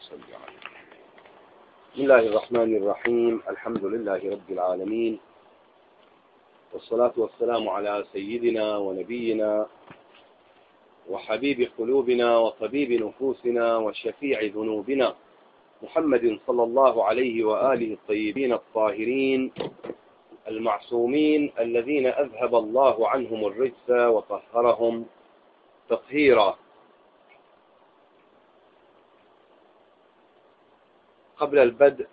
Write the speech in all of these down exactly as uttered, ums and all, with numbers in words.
صل عليه. بسم الله الرحمن الرحيم. الحمد لله رب العالمين، والصلاة والسلام على سيدنا ونبينا وحبيب قلوبنا وطبيب نفوسنا وشفيع ذنوبنا محمد صلى الله عليه وآله الطيبين الطاهرين المعصومين الذين أذهب الله عنهم الرجس وطهرهم تطهيرا. قبل البدء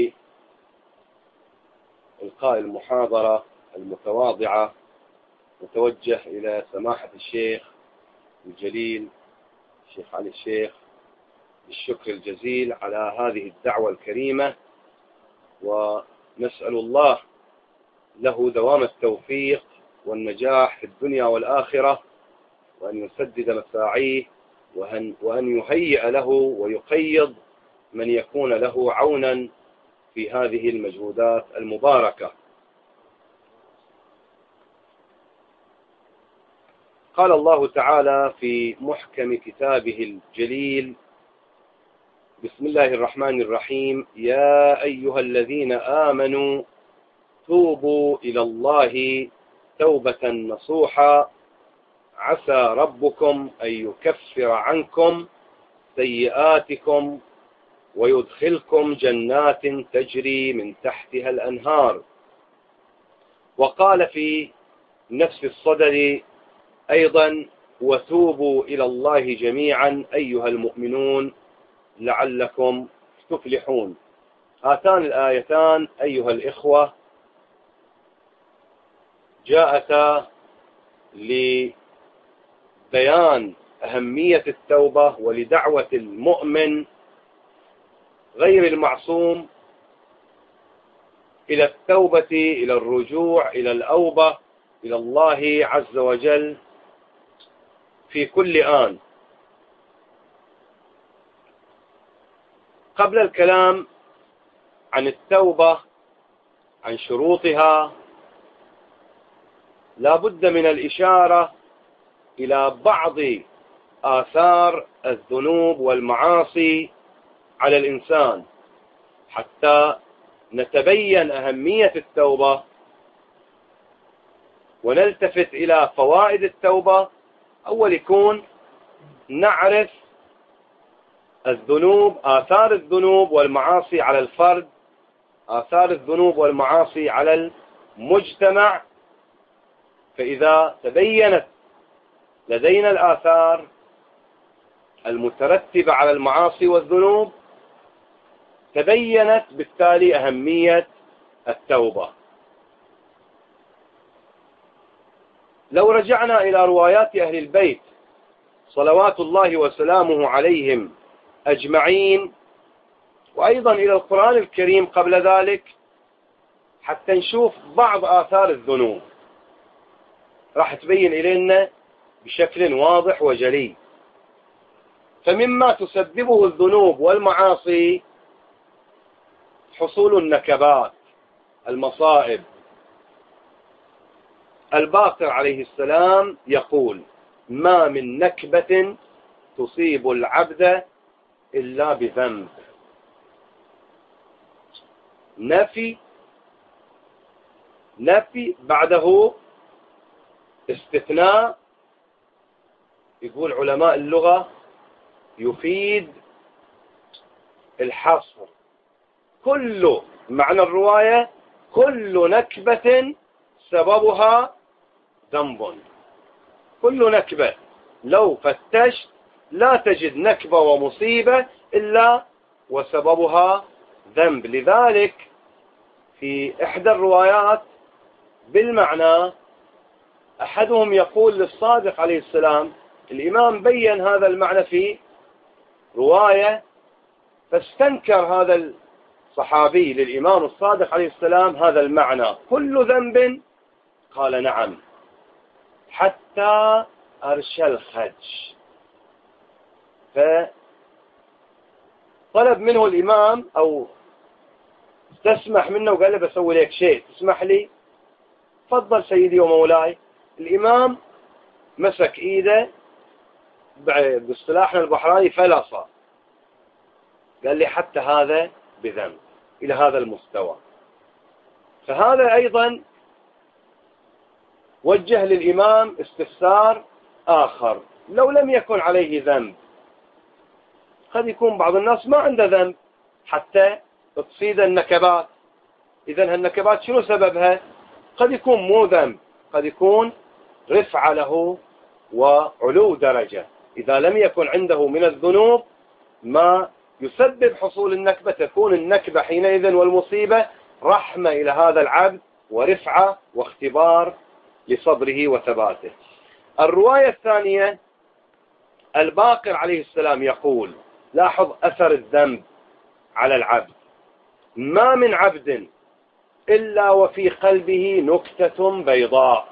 بإلقاء المحاضرة المتواضعة نتوجه إلى سماحة الشيخ الجليل الشيخ علي الشيخ بالشكر الجزيل على هذه الدعوة الكريمة، ونسأل الله له دوام التوفيق والنجاح في الدنيا والآخرة، وأن يسدد مساعيه، وأن, وأن يهيئ له ويقيض من يكون له عونا في هذه المجهودات المباركة. قال الله تعالى في محكم كتابه الجليل: بسم الله الرحمن الرحيم، يا أيها الذين آمنوا توبوا إلى الله توبة نصوحا عسى ربكم أن يكفر عنكم سيئاتكم ويدخلكم جنات تجري من تحتها الأنهار. وقال في نفس الصدد أيضا: وتوبوا إلى الله جميعا أيها المؤمنون لعلكم تفلحون. هاتان الآيتان أيها الإخوة جاءتا لبيان أهمية التوبة ولدعوة المؤمن غير المعصوم إلى التوبة، إلى الرجوع، إلى الأوبة إلى الله عز وجل في كل آن. قبل الكلام عن التوبة، عن شروطها، لا بد من الإشارة إلى بعض آثار الذنوب والمعاصي على الإنسان حتى نتبين أهمية التوبة ونلتفت إلى فوائد التوبة. أول يكون نعرف الذنوب، آثار الذنوب والمعاصي على الفرد، آثار الذنوب والمعاصي على المجتمع. فإذا تبينت لدينا الآثار المترتبة على المعاصي والذنوب تبينت بالتالي أهمية التوبة. لو رجعنا إلى روايات أهل البيت صلوات الله وسلامه عليهم أجمعين، وأيضا إلى القرآن الكريم قبل ذلك، حتى نشوف بعض آثار الذنوب، راح تبين إلينا بشكل واضح وجلي. فمما تسببه الذنوب والمعاصي حصول النكبات، المصائب. الباقر عليه السلام يقول: ما من نكبة تصيب العبد إلا بذنب. نفي نفي بعده استثناء. يقول علماء اللغة يفيد الحصر. كل معنى الرواية كل نكبة سببها ذنب. كل نكبة لو فتشت لا تجد نكبة ومصيبة إلا وسببها ذنب. لذلك في إحدى الروايات بالمعنى أحدهم يقول للصادق عليه السلام، الإمام بين هذا المعنى في رواية، فاستنكر هذا الصحابي للإمام الصادق عليه السلام هذا المعنى: كل ذنب؟ قال: نعم، حتى أرش الخج. فطلب منه الإمام أو تسمح منه، وقال له: بسوي لك شيء، تسمح لي؟ تفضل سيدي ومولاي. الإمام مسك إيده باصطلاحنا البحراني فلصة، قال لي حتى هذا بذنب إلى هذا المستوى. فهذا أيضا وجه للإمام استفسار آخر، لو لم يكن عليه ذنب، قد يكون بعض الناس ما عنده ذنب حتى تصيد النكبات. إذن هالنكبات شنو سببها؟ قد يكون مو ذنب، قد يكون رفع له وعلو درجة. إذا لم يكن عنده من الذنوب ما يسبب حصول النكبة، تكون النكبة حينئذ والمصيبة رحمة إلى هذا العبد ورفعة واختبار لصبره وثباته. الرواية الثانية، الباقر عليه السلام يقول، لاحظ أثر الذنب على العبد، ما من عبد إلا وفي قلبه نكتة بيضاء،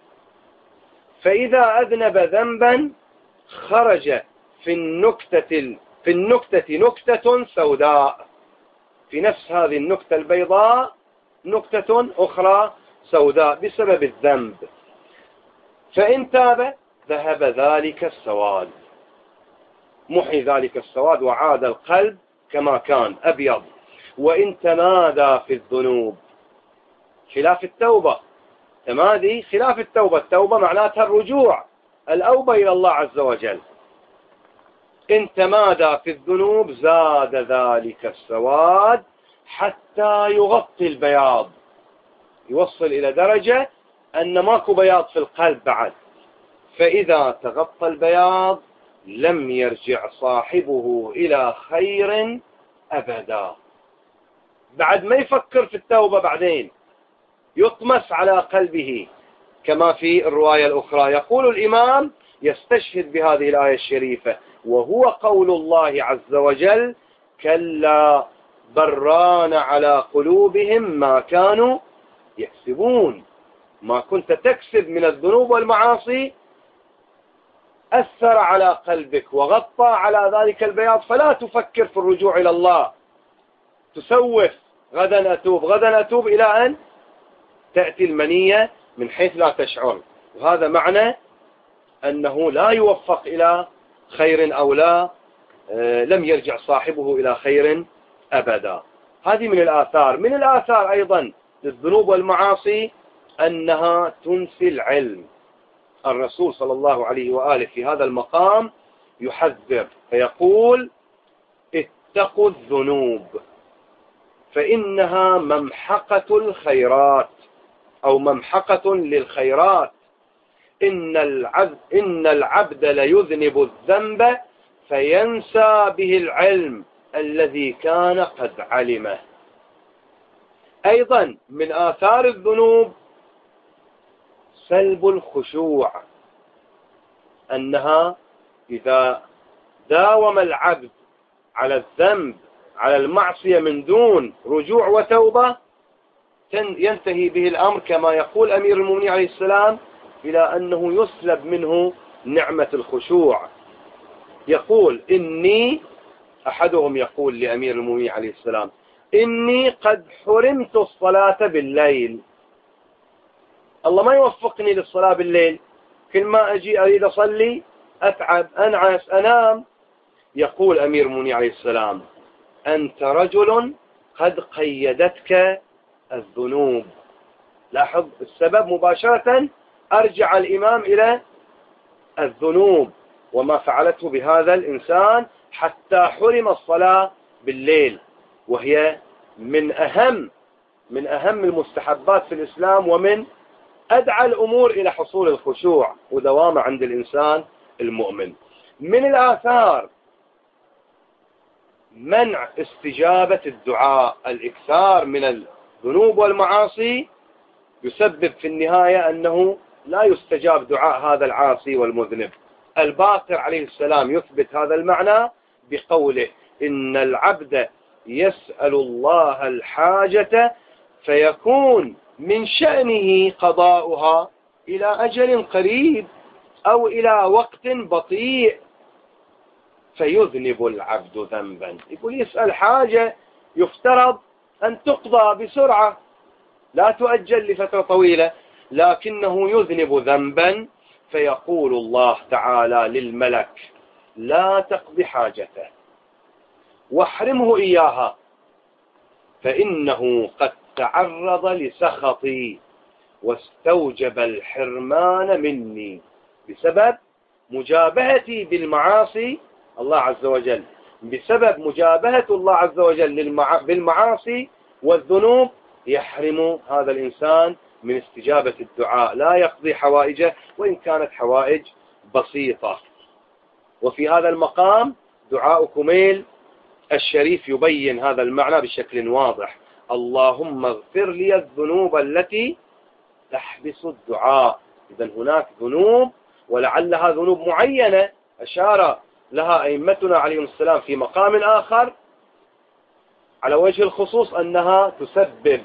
فإذا أذنب ذنبا خرج في النكتة في النكتة نكتة سوداء، في نفس هذه النكتة البيضاء نكتة أخرى سوداء بسبب الذنب، فإن تاب ذهب ذلك السواد، محي ذلك السواد وعاد القلب كما كان أبيض. وإن تمادى في الذنوب، خلاف التوبة، تمادي خلاف التوبة، التوبة معناتها الرجوع، الأوبة إلى الله عز وجل. إن تمادى في الذنوب زاد ذلك السواد حتى يغطي البياض، يوصل إلى درجة أن ماكو بياض في القلب بعد، فإذا تغطى البياض لم يرجع صاحبه إلى خير أبدا. بعد ما يفكر في التوبة، بعدين يطمس على قلبه كما في الرواية الأخرى. يقول الإمام يستشهد بهذه الآية الشريفة، وهو قول الله عز وجل: كلا بران على قلوبهم ما كانوا يكسبون. ما كنت تكسب من الذنوب والمعاصي أثر على قلبك وغطى على ذلك البياض، فلا تفكر في الرجوع إلى الله، تسوف غدا أتوب غدا أتوب إلى أن تأتي المنية من حيث لا تشعر. وهذا معنى أنه لا يوفق إلى خير أو لا لم يرجع صاحبه إلى خير أبدا. هذه من الآثار. من الآثار أيضا للذنوب والمعاصي أنها تنسي العلم. الرسول صلى الله عليه وآله في هذا المقام يحذر فيقول: اتقوا الذنوب فإنها ممحقة الخيرات، أو ممحقة للخيرات. إن العبد, إن العبد ليذنب الذنب فينسى به العلم الذي كان قد علمه. أيضا من آثار الذنوب سلب الخشوع، أنها إذا داوم العبد على الذنب على المعصية من دون رجوع وتوبة ينتهي به الأمر كما يقول أمير المؤمنين عليه السلام إلى أنه يسلب منه نعمة الخشوع. يقول إني أحدهم يقول لأمير المؤمنين عليه السلام: إني قد حرمت الصلاة بالليل، الله ما يوفقني للصلاة بالليل، كل ما أجي أريد أصلي أتعب أنعس أنام. يقول أمير المؤمنين عليه السلام: أنت رجل قد قيدتك الذنوب. لاحظ السبب مباشرة، أرجع الإمام إلى الذنوب وما فعلته بهذا الإنسان حتى حرم الصلاة بالليل، وهي من أهم من أهم المستحبات في الإسلام ومن أدعى الأمور إلى حصول الخشوع ودوامه عند الإنسان المؤمن. من الآثار منع استجابة الدعاء. الإكثار من الذنوب والمعاصي يسبب في النهاية أنه لا يستجاب دعاء هذا العاصي والمذنب. الباقر عليه السلام يثبت هذا المعنى بقوله: إن العبد يسأل الله الحاجة فيكون من شأنه قضاؤها إلى أجل قريب أو إلى وقت بطيء فيذنب العبد ذنبا. يقول يسأل حاجة يفترض أن تقضى بسرعة لا تؤجل لفترة طويلة، لكنه يذنب ذنبا فيقول الله تعالى للملك: لا تقضي حاجته واحرمه إياها، فإنه قد تعرض لسخطي واستوجب الحرمان مني بسبب مجابهتي بالمعاصي الله عز وجل، بسبب مجابهة الله عز وجل بالمعاصي والذنوب يحرم هذا الإنسان من استجابة الدعاء، لا يقضي حوائجه وإن كانت حوائج بسيطة. وفي هذا المقام دعاء كميل الشريف يبين هذا المعنى بشكل واضح: اللهم اغفر لي الذنوب التي تحبس الدعاء. إذن هناك ذنوب ولعلها ذنوب معينة أشار لها أئمتنا عليهم السلام في مقام آخر على وجه الخصوص أنها تسبب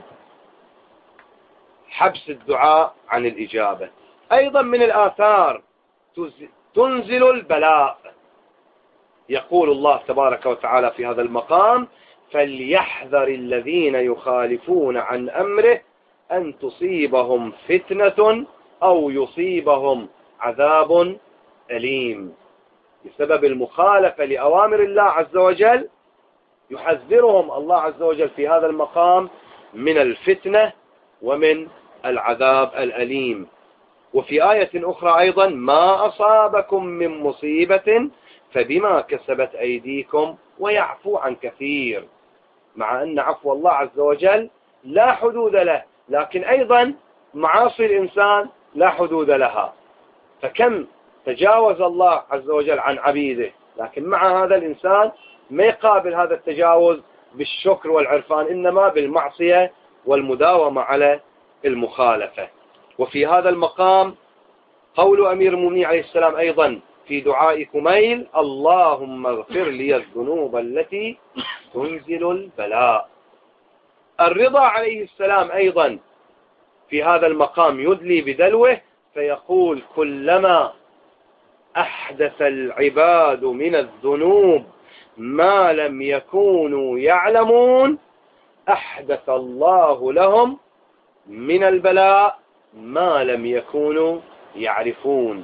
حبس الدعاء عن الإجابة. أيضا من الآثار تنزل البلاء. يقول الله تبارك وتعالى في هذا المقام: فليحذر الذين يخالفون عن أمره أن تصيبهم فتنة أو يصيبهم عذاب أليم. بسبب المخالفة لأوامر الله عز وجل يحذرهم الله عز وجل في هذا المقام من الفتنة ومن العذاب الأليم. وفي آية أخرى أيضا: ما أصابكم من مصيبة فبما كسبت أيديكم ويعفو عن كثير. مع أن عفو الله عز وجل لا حدود له، لكن أيضا معاصي الإنسان لا حدود لها، فكم تجاوز الله عز وجل عن عبيده، لكن مع هذا الإنسان ما يقابل هذا التجاوز بالشكر والعرفان، إنما بالمعصية والمداومة على المخالفة. وفي هذا المقام قول أمير المؤمنين عليه السلام أيضا في دعاء كميل: اللهم اغفر لي الذنوب التي تنزل البلاء. الرضا عليه السلام أيضا في هذا المقام يدلي بدلوه فيقول: كلما أحدث العباد من الذنوب ما لم يكونوا يعلمون أحدث الله لهم من البلاء ما لم يكونوا يعرفون.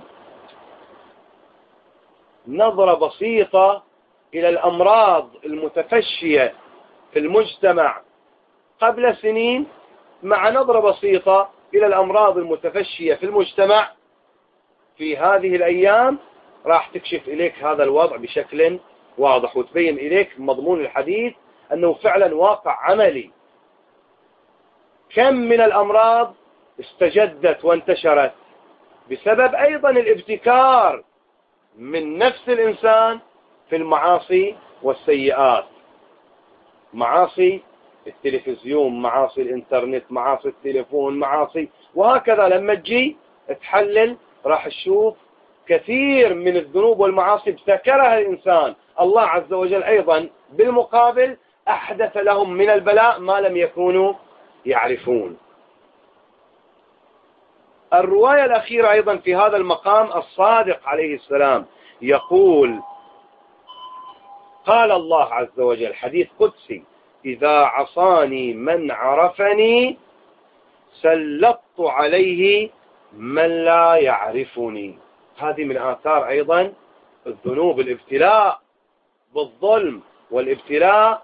نظرة بسيطة إلى الأمراض المتفشية في المجتمع قبل سنين مع نظرة بسيطة إلى الأمراض المتفشية في المجتمع في هذه الأيام راح تكشف إليك هذا الوضع بشكل واضح، وتبين إليك مضمون الحديث أنه فعلا واقع عملي. كم من الأمراض استجدت وانتشرت بسبب أيضا الابتكار من نفس الإنسان في المعاصي والسيئات، معاصي التلفزيون، معاصي الإنترنت، معاصي التليفون، معاصي، وهكذا. لما تجي تحلل راح تشوف كثير من الذنوب والمعاصي ابتكرها الإنسان، الله عز وجل أيضا بالمقابل أحدث لهم من البلاء ما لم يكونوا يعرفون. الرواية الأخيرة أيضا في هذا المقام: الصادق عليه السلام يقول: قال الله عز وجل حديث قدسي: إذا عصاني من عرفني سلطت عليه من لا يعرفني. هذه من آثار أيضا الذنوب، الابتلاء بالظلم والابتلاء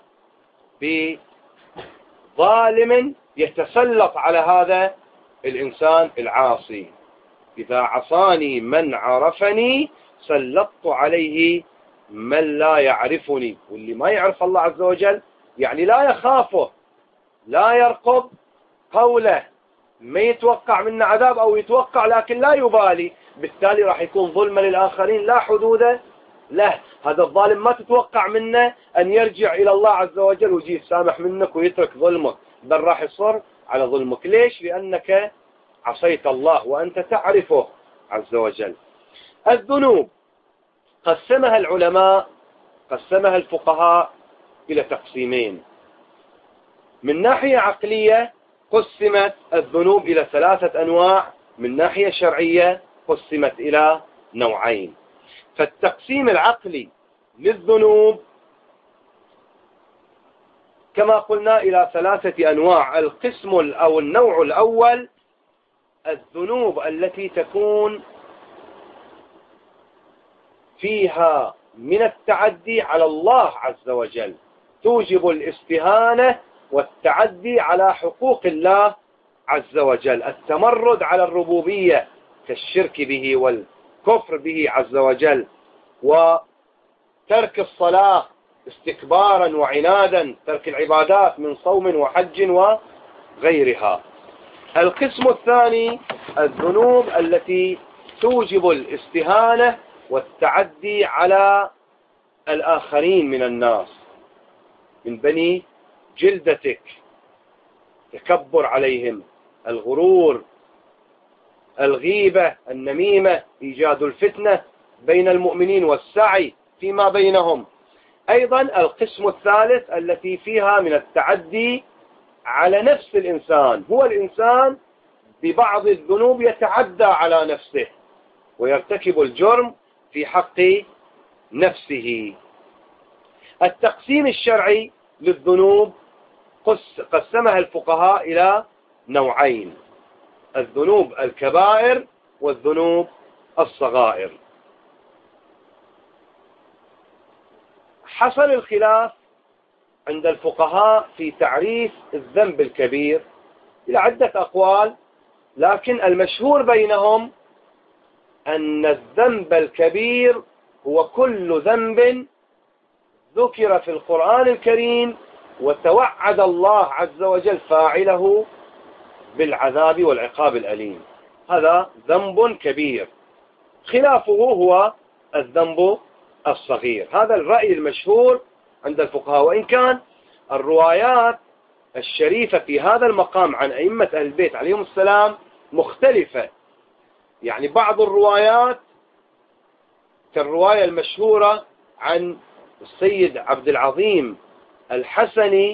بظالم يتسلط على هذا الإنسان العاصي. إذا عصاني من عرفني سلطت عليه من لا يعرفني. واللي ما يعرف الله عز وجل يعني لا يخافه، لا يرقب قوله، ما يتوقع منه عذاب أو يتوقع لكن لا يبالي، بالتالي راح يكون ظلما للآخرين لا حدود له. هذا الظالم ما تتوقع منه أن يرجع إلى الله عز وجل ويجي يسامح منك ويترك ظلمك، بل راح يصر على ظلمك. ليش؟ لأنك عصيت الله وأنت تعرفه عز وجل. الذنوب قسمها العلماء، قسمها الفقهاء إلى تقسيمين. من ناحية عقلية قسمت الذنوب إلى ثلاثة أنواع، من ناحية شرعية قسمت إلى نوعين. فالتقسيم العقلي للذنوب كما قلنا إلى ثلاثة أنواع. القسم أو النوع الأول الذنوب التي تكون فيها من التعدي على الله عز وجل، توجب الاستهانة والتعدي على حقوق الله عز وجل، التمرد على الربوبية كالشرك به والكفر به عز وجل، وترك الصلاة استكبارا وعنادا، ترك العبادات من صوم وحج وغيرها. القسم الثاني الذنوب التي توجب الاستهانة والتعدي على الآخرين من الناس، من بني جلدتك، تكبر عليهم، الغرور، الغيبة، النميمة، إيجاد الفتنة بين المؤمنين والسعي فيما بينهم. أيضا القسم الثالث التي فيها من التعدي على نفس الإنسان، هو الإنسان ببعض الذنوب يتعدى على نفسه ويرتكب الجرم في حق نفسه. التقسيم الشرعي للذنوب قسمها الفقهاء إلى نوعين: الذنوب الكبائر والذنوب الصغائر. حصل الخلاف عند الفقهاء في تعريف الذنب الكبير إلى عدة أقوال، لكن المشهور بينهم أن الذنب الكبير هو كل ذنب ذكر في القرآن الكريم وتوعد الله عز وجل فاعله بالعذاب والعقاب الأليم، هذا ذنب كبير. خلافه هو الذنب الصغير، هذا الرأي المشهور عند الفقهاء، وإن كان الروايات الشريفة في هذا المقام عن أئمة أهل البيت عليهم السلام مختلفة. يعني بعض الروايات كالرواية المشهورة عن السيد عبد العظيم الحسني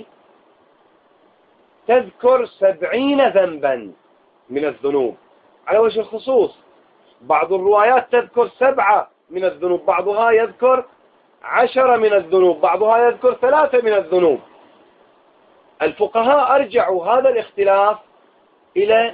تذكر سبعين ذنبا من الذنوب على وجه الخصوص، بعض الروايات تذكر سبعة من الذنوب، بعضها يذكر عشرة من الذنوب، بعضها يذكر ثلاثة من الذنوب. الفقهاء أرجعوا هذا الاختلاف إلى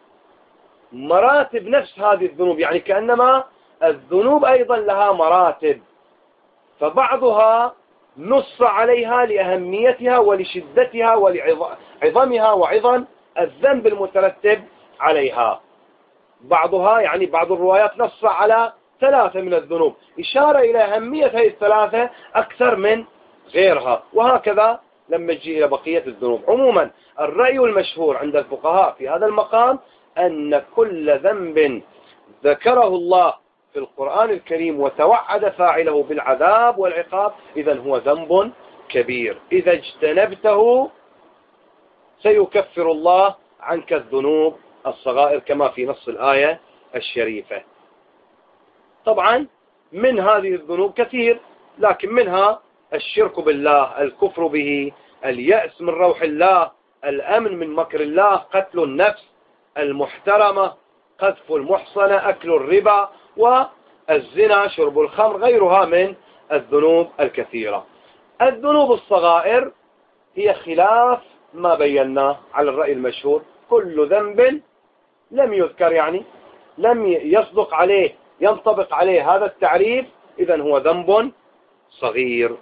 مراتب نفس هذه الذنوب، يعني كأنما الذنوب أيضا لها مراتب، فبعضها نص عليها لأهميتها ولشدتها ولعظمها وعظم الذنب المترتب عليها. بعضها يعني بعض الروايات نص على ثلاثة من الذنوب، إشارة إلى أهمية هذه الثلاثة أكثر من غيرها، وهكذا لما تجي إلى بقية الذنوب. عموما الرأي المشهور عند الفقهاء في هذا المقام أن كل ذنب ذكره الله في القرآن الكريم وتوعد فاعله بالعذاب والعقاب إذن هو ذنب كبير، إذا اجتنبته سيكفر الله عنك الذنوب الصغائر كما في نص الآية الشريفة. طبعا من هذه الذنوب كثير، لكن منها الشرك بالله، الكفر به، اليأس من روح الله، الأمن من مكر الله، قتل النفس المحترمة، قذف المحصنة، أكل الربا، والزنا، شرب الخمر، غيرها من الذنوب الكثيرة. الذنوب الصغائر هي خلاف ما بيناه على الرأي المشهور، كل ذنب لم يذكر يعني لم يصدق عليه ينطبق عليه هذا التعريف إذن هو ذنب صغير.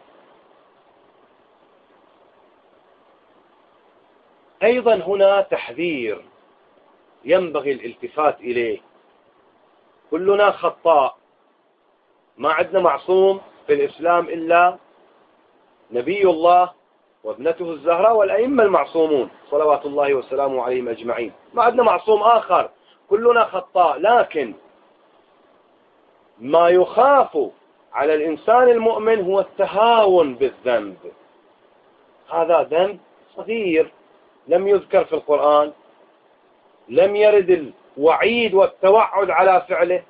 أيضا هنا تحذير ينبغي الالتفات إليه، كلنا خطاء، ما عندنا معصوم في الإسلام إلا نبي الله وابنته الزهراء والأئمة المعصومون صلوات الله وسلامه عليهم أجمعين، ما عندنا معصوم آخر، كلنا خطاء. لكن ما يخاف على الإنسان المؤمن هو التهاون بالذنب، هذا ذنب صغير لم يذكر في القرآن، لم يرد الوعيد والتوعد على فعله.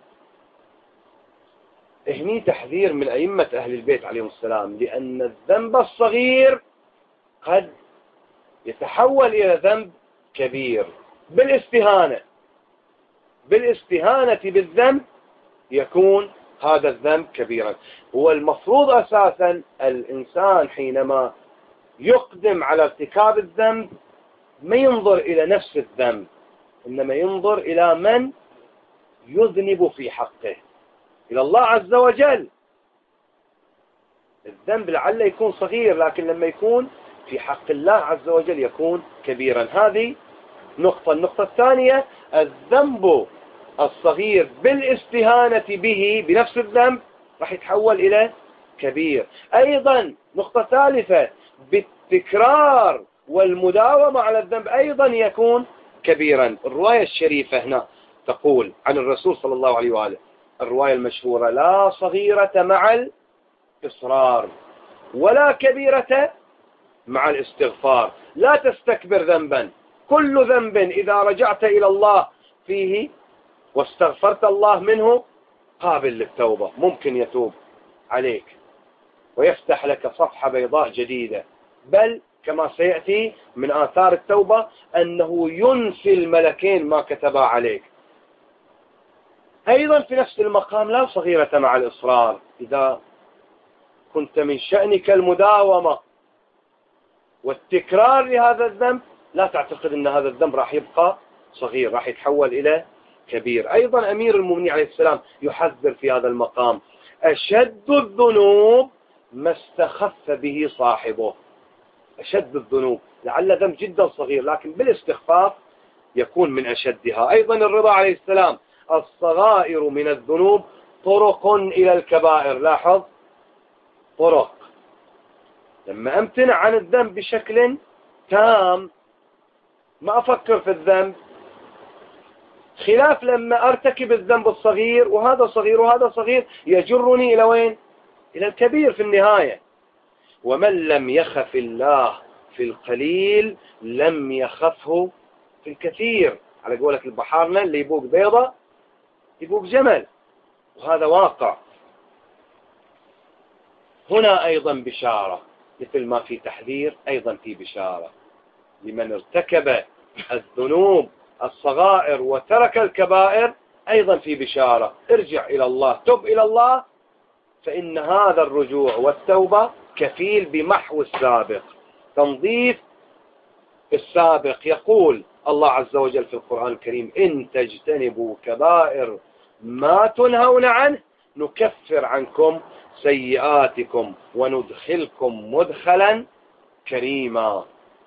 هني تحذير من أئمة أهل البيت عليهم السلام، لأن الذنب الصغير قد يتحول إلى ذنب كبير بالاستهانة بالاستهانة بالذنب يكون هذا الذنب كبيرا. هو المفروض أساسا الإنسان حينما يقدم على ارتكاب الذنب ما ينظر إلى نفس الذنب، إنما ينظر إلى من يذنب في حقه، إلى الله عز وجل. الذنب لعل يكون صغير، لكن لما يكون في حق الله عز وجل يكون كبيرا. هذه نقطة. النقطة الثانية، الذنب الصغير بالاستهانة به بنفس الذنب راح يتحول إلى كبير. أيضا نقطة ثالثة، بالتكرار والمداومة على الذنب أيضا يكون كبيرا. الرواية الشريفة هنا تقول عن الرسول صلى الله عليه وآله، الرواية المشهورة: لا صغيرة مع الإصرار ولا كبيرة مع الاستغفار. لا تستكبر ذنبا، كل ذنب إذا رجعت إلى الله فيه واستغفرت الله منه قابل للتوبة، ممكن يتوب عليك ويفتح لك صفحة بيضاء جديدة. بل كما سيأتي من آثار التوبة أنه ينسي الملكين ما كتبا عليك. أيضا في نفس المقام، لا صغيرة مع الإصرار. إذا كنت من شأنك المداومة والتكرار لهذا الذنب، لا تعتقد أن هذا الذنب راح يبقى صغير، راح يتحول إلى كبير. أيضا أمير المؤمنين عليه السلام يحذر في هذا المقام: أشد الذنوب ما استخف به صاحبه. أشد الذنوب، لعل ذنب جدا صغير لكن بالاستخفاف يكون من أشدها. أيضا الرضا عليه السلام: الصغائر من الذنوب طرق إلى الكبائر. لاحظ، طرق. لما أمتنع عن الذنب بشكل تام، ما أفكر في الذنب، خلاف لما أرتكب الذنب الصغير، وهذا صغير وهذا صغير، يجرني إلى وين؟ إلى الكبير في النهاية. ومن لم يخف الله في القليل لم يخفه في الكثير. على قولة البحارنا: اللي يبوق بيضة يبوق جمل، وهذا واقع. هنا أيضا بشارة، مثل ما في تحذير أيضا في بشارة لمن ارتكب الذنوب الصغائر وترك الكبائر. أيضا في بشارة: ارجع إلى الله، تب إلى الله، فإن هذا الرجوع والتوبة كفيل بمحو السابق، تنظيف السابق. يقول الله عز وجل في القرآن الكريم: إن تجتنبوا كبائر ما تنهون عنه نكفر عنكم سيئاتكم وندخلكم مدخلا كريما.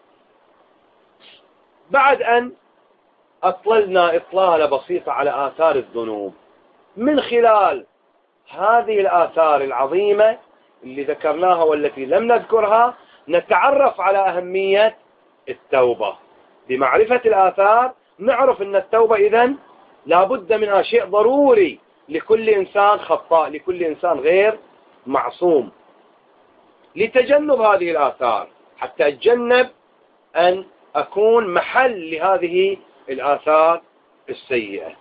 بعد أن أطللنا إطلالة بسيطة على آثار الذنوب، من خلال هذه الآثار العظيمة اللي ذكرناها والتي لم نذكرها، نتعرف على أهمية التوبة. بمعرفة الآثار نعرف أن التوبة إذن لابد منها، شيء ضروري لكل إنسان خطاء، لكل إنسان غير معصوم، لتجنب هذه الآثار، حتى أتجنب أن أكون محل لهذه الآثار السيئة.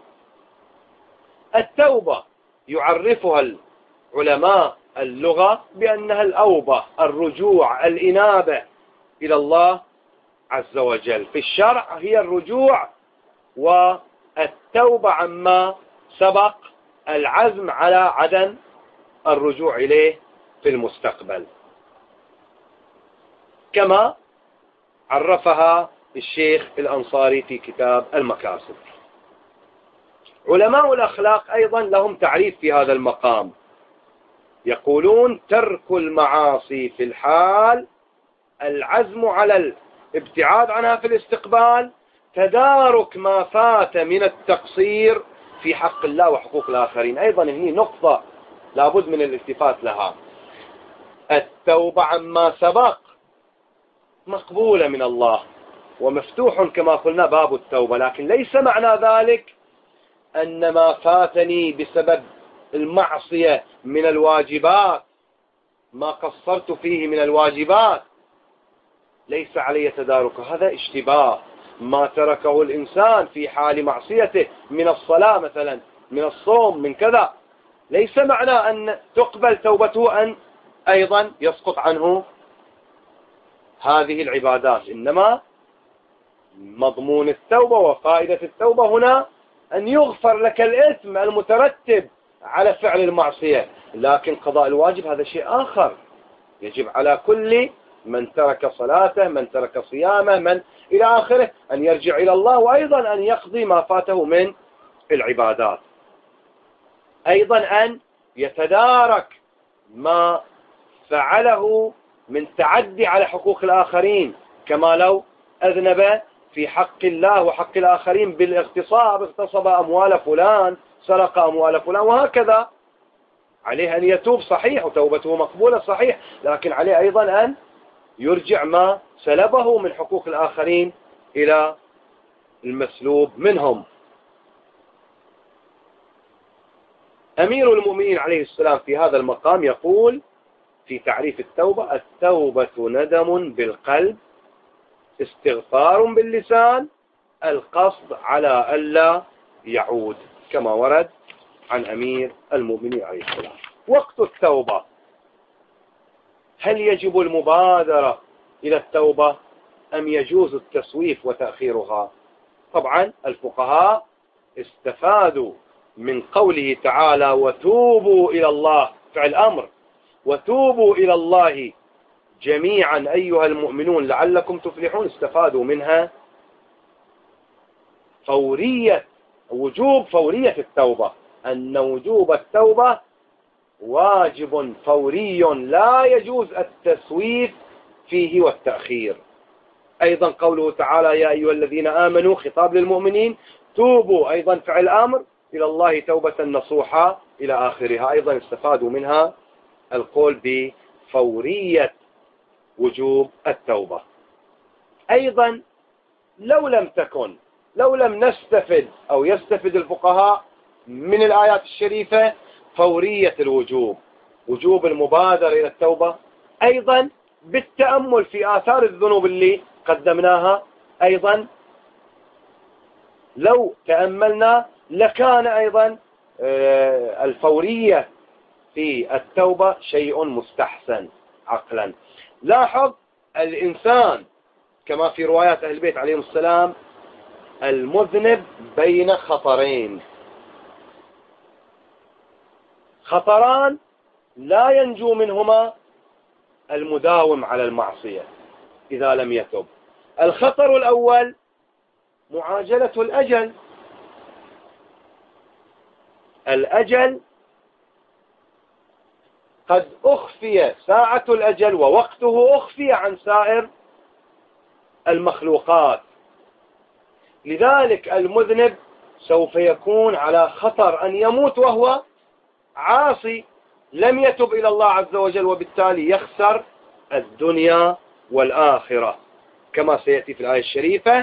التوبة يعرفها العلماء اللغة بأنها الأوبة، الرجوع، الإنابة إلى الله عز وجل. في الشرع هي الرجوع والتوبة عما سبق، العزم على عدم الرجوع إليه في المستقبل، كما عرفها الشيخ الأنصاري في كتاب المكاسب. علماء الأخلاق أيضا لهم تعريف في هذا المقام، يقولون: ترك المعاصي في الحال، العزم على الابتعاد عنها في الاستقبال، تدارك ما فات من التقصير في حق الله وحقوق الآخرين. أيضا هي نقطة لابد من الالتفات لها. التوبة عما سبق مقبولة من الله ومفتوح كما قلنا باب التوبة، لكن ليس معنى ذلك أن ما فاتني بسبب المعصية من الواجبات، ما قصرت فيه من الواجبات، ليس علي تداركه، هذا اشتباه. ما تركه الإنسان في حال معصيته من الصلاة مثلا، من الصوم، من كذا، ليس معنى أن تقبل توبته أن أيضا يسقط عنه هذه العبادات. إنما مضمون التوبة وفائدة التوبة هنا أن يغفر لك الإثم المترتب على فعل المعصية، لكن قضاء الواجب هذا شيء آخر. يجب على كل من ترك صلاته، من ترك صيامه، من إلى آخره، أن يرجع إلى الله، وأيضا أن يقضي ما فاته من العبادات. أيضا أن يتدارك ما فعله من تعدي على حقوق الآخرين، كما لو أذنب في حق الله وحق الآخرين بالاغتصاب، اغتصب أموال فلان، سرق أموال فلان، وهكذا. عليه أن يتوب صحيح وتوبته مقبولة صحيح، لكن عليه أيضا أن يرجع ما سلبه من حقوق الآخرين إلى المسلوب منهم. أمير المؤمنين عليه السلام في هذا المقام يقول في تعريف التوبة: التوبة ندم بالقلب، استغفار باللسان، القصد على ألا يعود، كما ورد عن أمير المؤمنين عليه السلام. وقت التوبة: هل يجب المبادرة إلى التوبة أم يجوز التسويف وتأخيرها؟ طبعا الفقهاء استفادوا من قوله تعالى: وتوبوا إلى الله، فعل أمر، وتوبوا إلى الله جميعا أيها المؤمنون لعلكم تفلحون. استفادوا منها فورية وجوب فورية التوبة، أن وجوب التوبة واجب فوري لا يجوز التسويف فيه والتأخير. أيضا قوله تعالى: يا أيها الذين آمنوا، خطاب للمؤمنين، توبوا، أيضا فعل أمر، إلى الله توبة نصوحا إلى آخرها. أيضا استفادوا منها القول بفورية وجوب التوبة. أيضا لو لم تكن لو لم نستفد أو يستفد الفقهاء من الآيات الشريفة فورية الوجوب، وجوب المبادرة إلى التوبة، أيضا بالتأمل في آثار الذنوب اللي قدمناها، أيضا لو تأملنا لكان أيضا الفورية في التوبة شيء مستحسن عقلا. لاحظ الإنسان كما في روايات أهل البيت عليهم السلام: المذنب بين خطرين، خطران لا ينجو منهما المداوم على المعصية إذا لم يتب. الخطر الأول معاجلة الأجل، الأجل قد أخفي، ساعة الأجل ووقته أخفي عن سائر المخلوقات، لذلك المذنب سوف يكون على خطر أن يموت وهو عاصي لم يتب إلى الله عز وجل، وبالتالي يخسر الدنيا والآخرة، كما سيأتي في الآية الشريفة: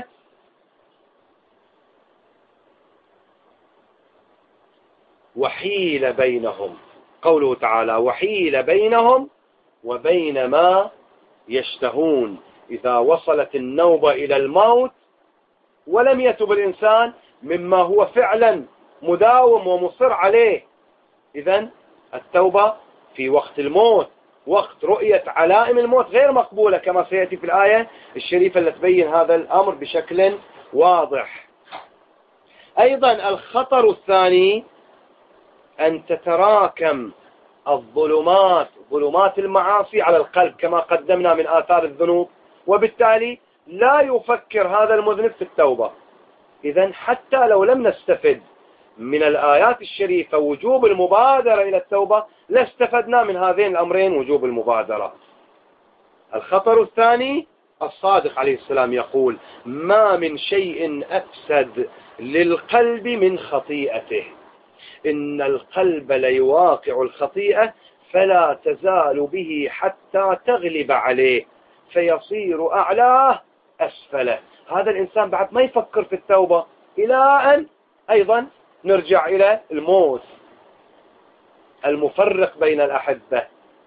وحيل بينهم، قوله تعالى: وحيل بينهم وبين ما يشتهون. إذا وصلت النوبة إلى الموت ولم يتب الإنسان مما هو فعلا مداوم ومصر عليه، إذن التوبة في وقت الموت، وقت رؤية علائم الموت، غير مقبولة، كما سيأتي في الآية الشريفة التي تبين هذا الأمر بشكل واضح. أيضا الخطر الثاني أن تتراكم الظلمات، ظلمات المعاصي على القلب كما قدمنا من آثار الذنوب، وبالتالي لا يفكر هذا المذنب في التوبة. إذن حتى لو لم نستفد من الآيات الشريفة وجوب المبادرة إلى التوبة لاستفدنا من هذين الأمرين وجوب المبادرة. الخطر الثاني: الصادق عليه السلام يقول: ما من شيء أفسد للقلب من خطيئته، إن القلب ليواقع الخطيئة فلا تزال به حتى تغلب عليه فيصير أعلاه أسفله. هذا الإنسان بعد ما يفكر في التوبة إلى أن أيضا نرجع إلى الموت المفرق بين الأحبة،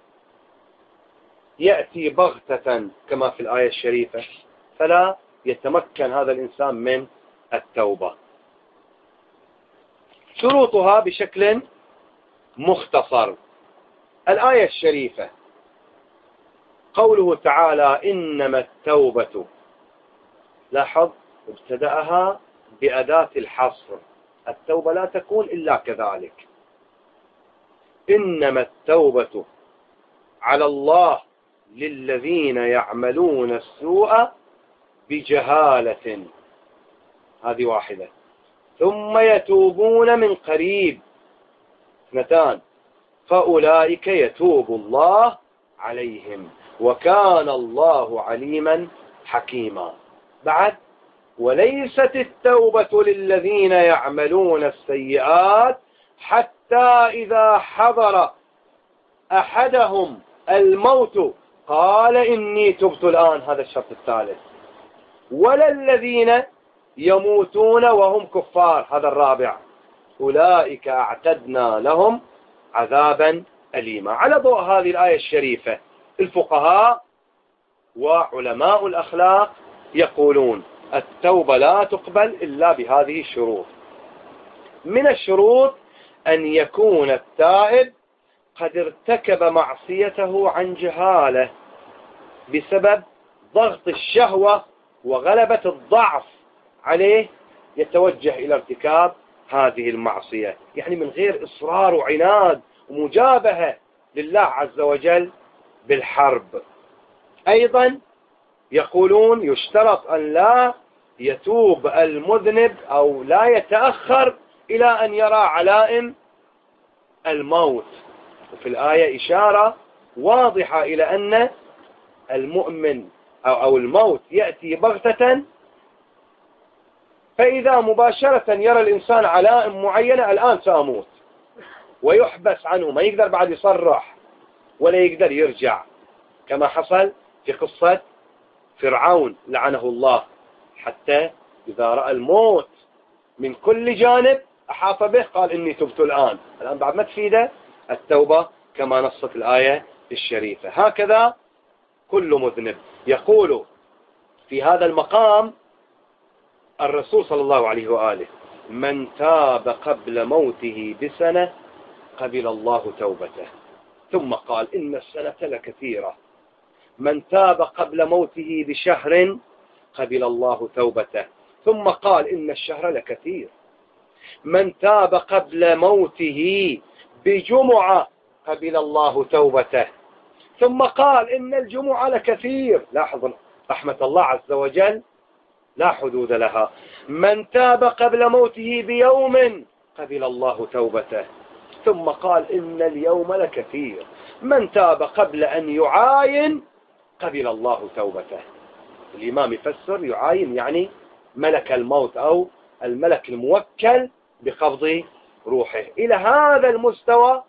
يأتي بغتة كما في الآية الشريفة، فلا يتمكن هذا الإنسان من التوبة. شروطها بشكل مختصر: الآية الشريفة قوله تعالى: إنما التوبة، لاحظ ابتدأها بأداة الحصر، التوبة لا تكون إلا كذلك. إنما التوبة على الله للذين يعملون السوء بجهالة، هذه واحدة، ثم يتوبون من قريب، اثنتان، فأولئك يتوب الله عليهم وكان الله عليما حكيما. بعد: وليست التوبة للذين يعملون السيئات حتى إذا حضر أحدهم الموت قال إني تبت الآن. هذا الشرط الثالث. ولا الذين يموتون وهم كفار. هذا الرابع. أولئك أعتدنا لهم عذابا أليما. على ضوء هذه الآية الشريفة الفقهاء وعلماء الأخلاق يقولون التوبة لا تقبل إلا بهذه الشروط. من الشروط أن يكون التائب قد ارتكب معصيته عن جهالة بسبب ضغط الشهوة وغلبة الضعف عليه، يتوجه إلى ارتكاب هذه المعصية، يعني من غير إصرار وعناد ومجابهة لله عز وجل بالحرب. أيضا يقولون يشترط أن لا يتوب المذنب أو لا يتأخر إلى أن يرى علائم الموت. وفي الآية إشارة واضحة إلى أن المؤمن أو, أو الموت يأتي بغتة، فإذا مباشرة يرى الإنسان علائم معينة الآن سأموت ويحبس عنه، ما يقدر بعد يصرح ولا يقدر يرجع، كما حصل في قصة فرعون لعنه الله، حتى إذا رأى الموت من كل جانب أحاط به قال إني تبت الآن. الآن بعد ما تفيده التوبة كما نصت الآية الشريفة. هكذا كل مذنب. يقول في هذا المقام الرسول صلى الله عليه وآله: من تاب قبل موته بسنة قبل الله توبته. ثم قال: إن السنة لكثيرة. من تاب قبل موته بشهر قبل الله توبته. ثم قال: إن الشهر لكثير. من تاب قبل موته بجمعة قبل الله توبته. ثم قال: إن الجمعة لكثير. لاحظ رحمة الله عز وجل لا حدود لها. من تاب قبل موته بيوم قبل الله توبته. ثم قال: إن اليوم لكثير. من تاب قبل أن يعاين قبل الله توبته. الإمام يفسر يعاين يعني ملك الموت أو الملك الموكل بقبض روحه. إلى هذا المستوى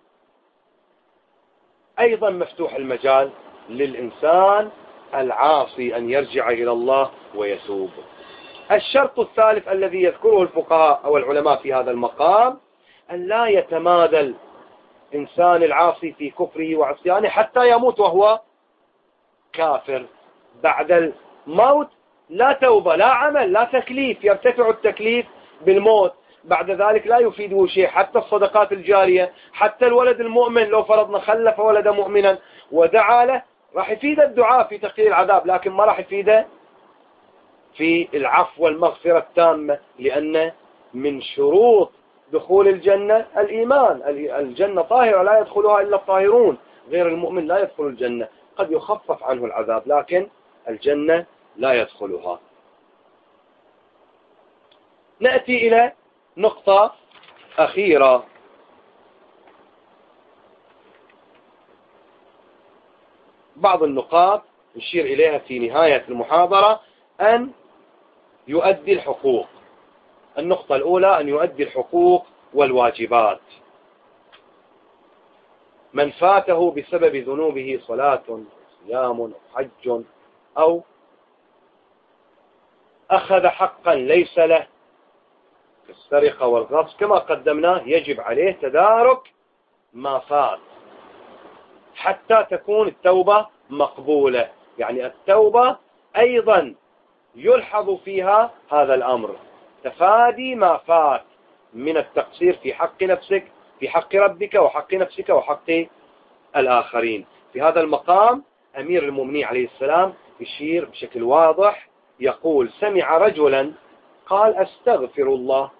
أيضا مفتوح المجال للإنسان العاصي أن يرجع إلى الله ويتوب. الشرط الثالث الذي يذكره الفقهاء أو العلماء في هذا المقام أن لا يتمادى الإنسان العاصي في كفره وعصيانه حتى يموت وهو كافر. بعد الموت لا توبة لا عمل لا تكليف، يرتفع التكليف بالموت. بعد ذلك لا يفيده شيء، حتى الصدقات الجارية، حتى الولد المؤمن لو فرضنا خلف ولدا مؤمنا ودعا له راح يفيد الدعاء في تقليل العذاب، لكن ما راح يفيده في العفو والمغفرة التامة، لأن من شروط دخول الجنة الإيمان. الجنة طاهرة لا يدخلها إلا الطاهرون، غير المؤمن لا يدخل الجنة، قد يخفف عنه العذاب لكن الجنة لا يدخلها. نأتي إلى نقطة أخيرة، بعض النقاط نشير إليها في نهاية المحاضرة. أن يؤدي الحقوق. النقطة الأولى أن يؤدي الحقوق والواجبات. من فاته بسبب ذنوبه صلاة صيام أو حج أو أخذ حقا ليس له كالسرقة والغصب كما قدمناه، يجب عليه تدارك ما فات حتى تكون التوبة مقبولة. يعني التوبة أيضا يلحظ فيها هذا الأمر، تفادي ما فات من التقصير في حق نفسك، في حق ربك وحق نفسك وحق الآخرين. في هذا المقام أمير المؤمنين عليه السلام يشير بشكل واضح، يقول: سمع رجلا قال أستغفر الله،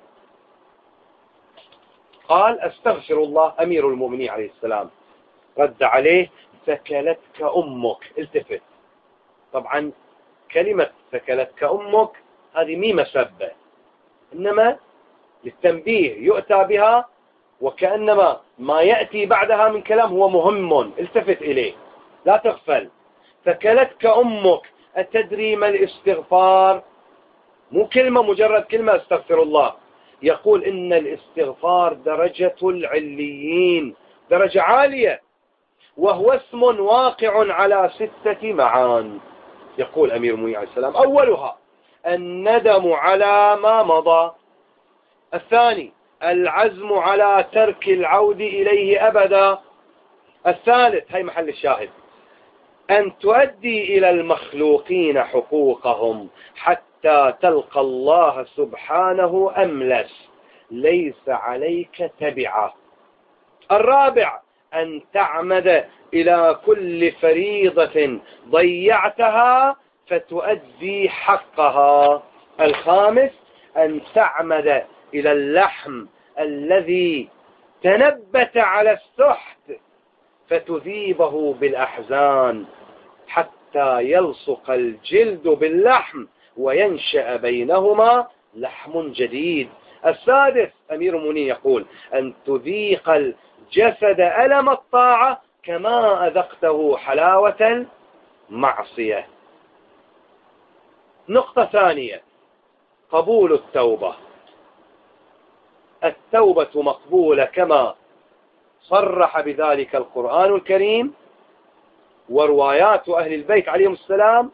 قال أستغفر الله. أمير المؤمنين عليه السلام رد عليه: ثكلتك أمك. التفت. طبعا كلمة ثكلتك أمك هذه مي مسبة، إنما للتنبيه يؤتى بها، وكأنما ما يأتي بعدها من كلام هو مهم التفت إليه. لا تغفل. ثكلتك أمك، أتدري ما الاستغفار؟ مو كلمة مجرد كلمة استغفر الله. يقول إن الاستغفار درجة العليين، درجة عالية، وهو اسم واقع على ستة معان. يقول أمير المؤمنين عليه السلام: أولها الندم على ما مضى. الثاني العزم على ترك العود إليه أبدا. الثالث، هي محل الشاهد، أن تؤدي إلى المخلوقين حقوقهم حتى تلقى الله سبحانه أملس ليس عليك تبعه. الرابع أن تعمد إلى كل فريضة ضيعتها فتؤدي حقها. الخامس أن تعمد إلى اللحم الذي تنبت على السحت فتذيبه بالأحزان حتى يلصق الجلد باللحم وينشأ بينهما لحم جديد. السادس، أمير المؤمنين يقول: أن تذيق الجسد ألم الطاعة كما أذقته حلاوة المعصية. نقطة ثانية، قبول التوبة. التوبة مقبولة كما صرح بذلك القرآن الكريم وروايات أهل البيت عليهم السلام،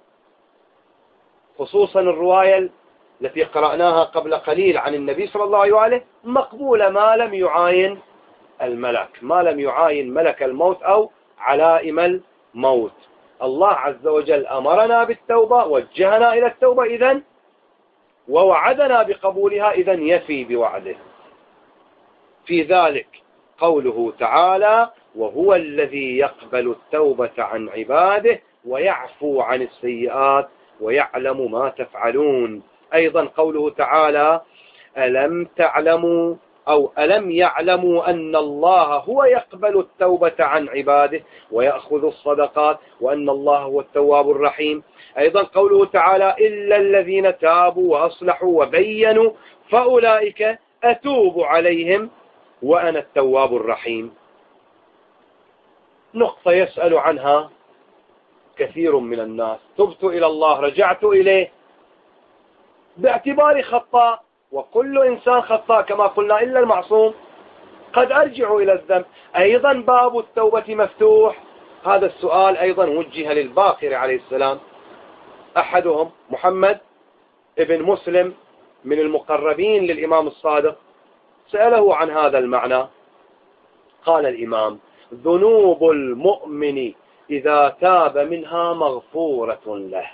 خصوصا الرواية التي قرأناها قبل قليل عن النبي صلى الله عليه وآله، مقبولة ما لم يعاين الملك، ما لم يعاين ملك الموت أو علائم الموت. الله عز وجل أمرنا بالتوبة، وجهنا إلى التوبة إذن، ووعدنا بقبولها إذن يفي بوعده. في ذلك قوله تعالى: وهو الذي يقبل التوبة عن عباده ويعفو عن السيئات ويعلم ما تفعلون. أيضا قوله تعالى: ألم تعلموا أو ألم يعلموا أن الله هو يقبل التوبة عن عباده ويأخذ الصدقات وأن الله هو التواب الرحيم. أيضا قوله تعالى: إلا الذين تابوا وأصلحوا وبينوا فأولئك أتوب عليهم وأنا التواب الرحيم. نقطة يسأل عنها كثير من الناس: تبت إلى الله، رجعت إليه، باعتباري خطاء، وكل إنسان خطاء كما قلنا إلا المعصوم، قد أرجع إلى الذنب، أيضا باب التوبة مفتوح. هذا السؤال أيضا وجه للباقر عليه السلام. أحدهم محمد ابن مسلم من المقربين للإمام الصادق سأله عن هذا المعنى. قال الإمام: ذنوب المؤمن إذا تاب منها مغفورة له،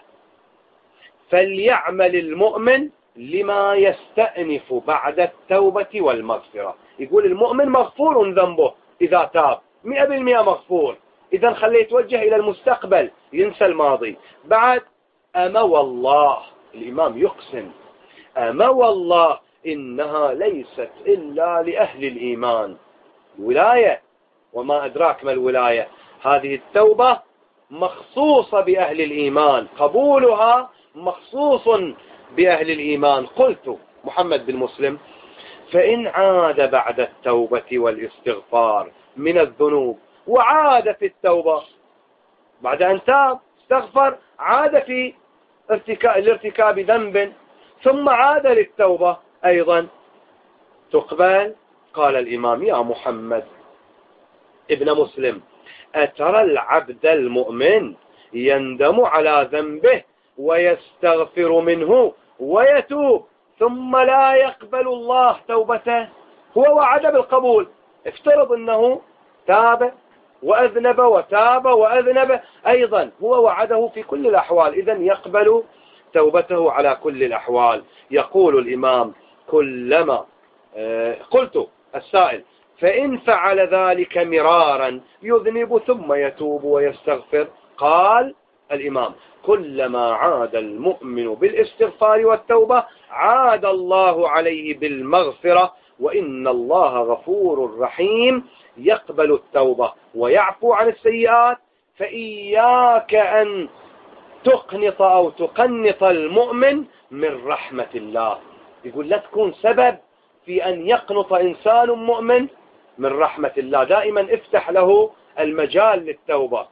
فليعمل المؤمن لما يستأنف بعد التوبة والمغفرة. يقول المؤمن مغفور ذنبه إذا تاب، مئة بالمئة مغفور. إذا خليه يتوجه إلى المستقبل، ينسى الماضي. بعد: أما والله، الإمام يقسم: أما والله إنها ليست إلا لأهل الإيمان. ولاية، وما أدراك ما الولاية. هذه التوبة مخصوصة بأهل الإيمان، قبولها مخصوص بأهل الإيمان. قلت محمد بن مسلم: فإن عاد بعد التوبة والاستغفار من الذنوب، وعاد في التوبة بعد أن تاب استغفر، عاد في الارتكاب ذنب ثم عاد للتوبة أيضا، تقبل؟ قال الإمام: يا محمد ابن مسلم، أترى العبد المؤمن يندم على ذنبه ويستغفر منه ويتوب ثم لا يقبل الله توبته؟ هو وعد بالقبول، افترض أنه تاب وأذنب وتاب وأذنب أيضا، هو وعده في كل الأحوال، إذن يقبل توبته على كل الأحوال. يقول الإمام: كلما آه قلت السائل: فإن فعل ذلك مرارا يذنب ثم يتوب ويستغفر؟ قال الإمام: كلما عاد المؤمن بالاستغفار والتوبة عاد الله عليه بالمغفرة، وإن الله غفور رحيم يقبل التوبة ويعفو عن السيئات. فإياك أن تقنط أو تقنط المؤمن من رحمة الله. يقول لا تكون سبب في أن يقنط إنسان مؤمن من رحمة الله، دائما افتح له المجال للتوبة.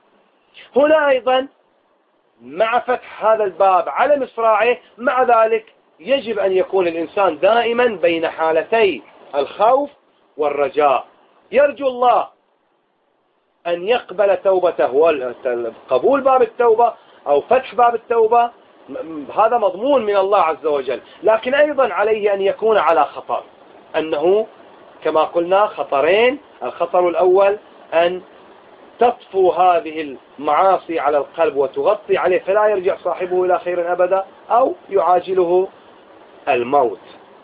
هنا أيضا مع فتح هذا الباب على مصراعه، مع ذلك يجب أن يكون الإنسان دائما بين حالتي الخوف والرجاء، يرجو الله أن يقبل توبته، وقبول باب التوبة أو فتح باب التوبة هذا مضمون من الله عز وجل، لكن أيضا عليه أن يكون على خطر، أنه كما قلنا خطرين. الخطر الأول أن تطفو هذه المعاصي على القلب وتغطي عليه فلا يرجع صاحبه إلى خير أبدا، أو يعاجله الموت.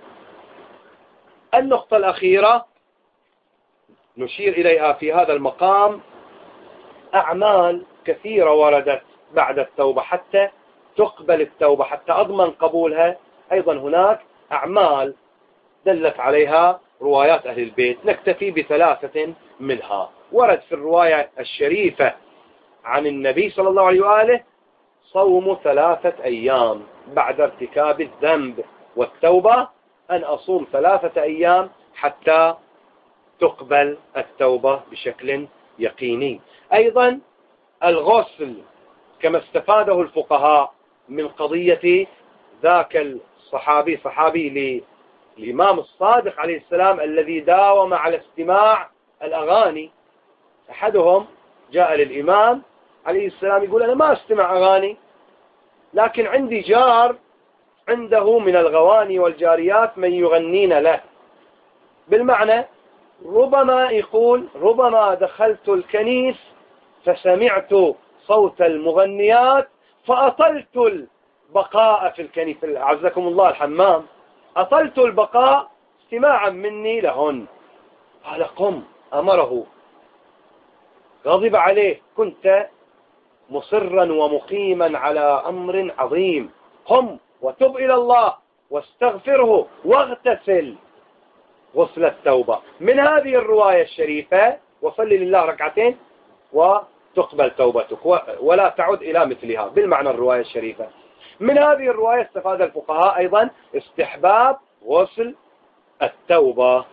النقطة الأخيرة نشير إليها في هذا المقام، أعمال كثيرة وردت بعد التوبة حتى تقبل التوبة، حتى أضمن قبولها. أيضا هناك أعمال دلت عليها روايات أهل البيت، نكتفي بثلاثة منها. ورد في الرواية الشريفة عن النبي صلى الله عليه وآله صوم ثلاثة أيام بعد ارتكاب الذنب، والتوبة أن أصوم ثلاثة أيام حتى تقبل التوبة بشكل يقيني. أيضا الغسل كما استفاده الفقهاء من قضية ذاك الصحابي صحابي الإمام الصادق عليه السلام الذي داوم على استماع الأغاني. أحدهم جاء للإمام عليه السلام يقول أنا ما استمع أغاني، لكن عندي جار عنده من الغواني والجاريات من يغنين له، بالمعنى ربما يقول ربما دخلت الكنيس فسمعت صوت المغنيات فأطلت البقاء في الكنيس، عزكم الله الحمام، أطلت البقاء استماعا مني لهن. قال قم، أمره، غضب عليه، كنت مصرا ومقيما على أمر عظيم، قم وتب إلى الله واستغفره واغتسل غسل التوبة. من هذه الرواية الشريفة وصل لله ركعتين وتقبل توبتك ولا تعد إلى مثلها، بالمعنى الرواية الشريفة. من هذه الرواية استفاد الفقهاء أيضا استحباب غسل التوبة.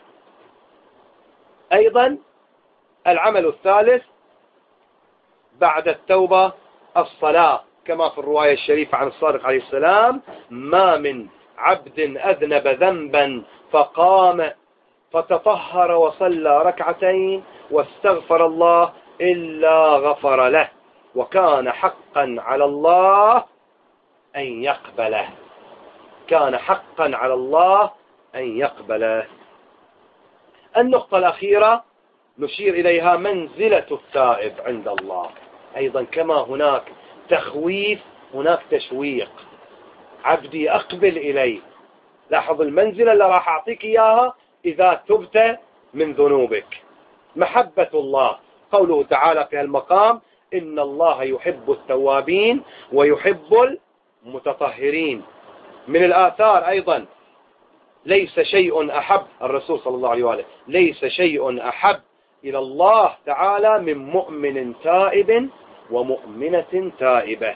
أيضا العمل الثالث بعد التوبة الصلاة، كما في الرواية الشريفة عن الصادق عليه السلام ما من عبد أذنب ذنبا فقام فتطهر وصلى ركعتين واستغفر الله إلا غفر له، وكان حقا على الله أن يقبله، كان حقا على الله أن يقبله. النقطة الأخيرة نشير إليها منزلة التائب عند الله. أيضا كما هناك تخويف هناك تشويق، عبدي أقبل إلي، لاحظ المنزلة اللي راح أعطيك إياها إذا تبت من ذنوبك. محبة الله، قوله تعالى في المقام إن الله يحب التوابين ويحب المتطهرين. من الآثار أيضا ليس شيء أحب، الرسول صلى الله عليه وآله، ليس شيء أحب إلى الله تعالى من مؤمن تائب ومؤمنة تائبة.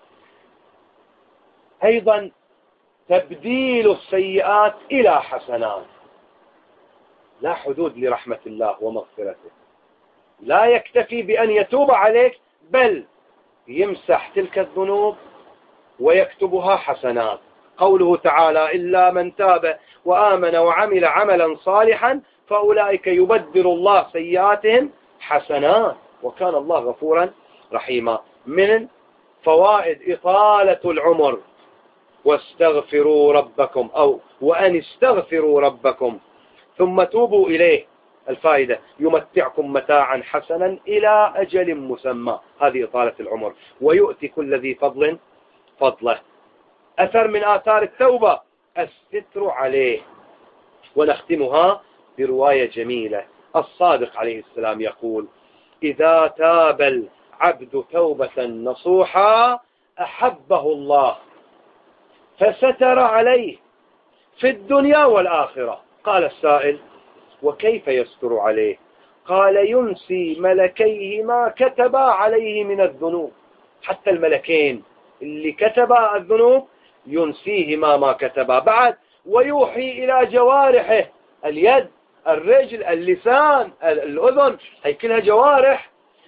أيضا تبديل السيئات إلى حسنات، لا حدود لرحمة الله ومغفرته، لا يكتفي بأن يتوب عليك بل يمسح تلك الذنوب ويكتبها حسنات. قوله تعالى إلا من تاب وآمن وعمل عملا صالحا فأولئك يبدل الله سيئاتهم حسنات وكان الله غفورا رحيما. من فوائد إطالة العمر واستغفروا ربكم أو وأن استغفروا ربكم ثم توبوا إليه، الفائدة يمتعكم متاعا حسنا إلى أجل مسمى، هذه إطالة العمر، ويؤتي كل ذي فضل فضله. أثر من آثار التوبة الستر عليه. ونختمها برواية جميلة، الصادق عليه السلام يقول إذا تاب العبد توبة نصوحا أحبه الله فستر عليه في الدنيا والآخرة. قال السائل وكيف يستر عليه؟ قال ينسي ملكيه ما كتبا عليه من الذنوب، حتى الملكين اللي كتبا الذنوب ينسيهما ما كتبا بعد، ويوحي إلى جوارحه، اليد، الرجل، اللسان، الأذن، هي كلها جوارح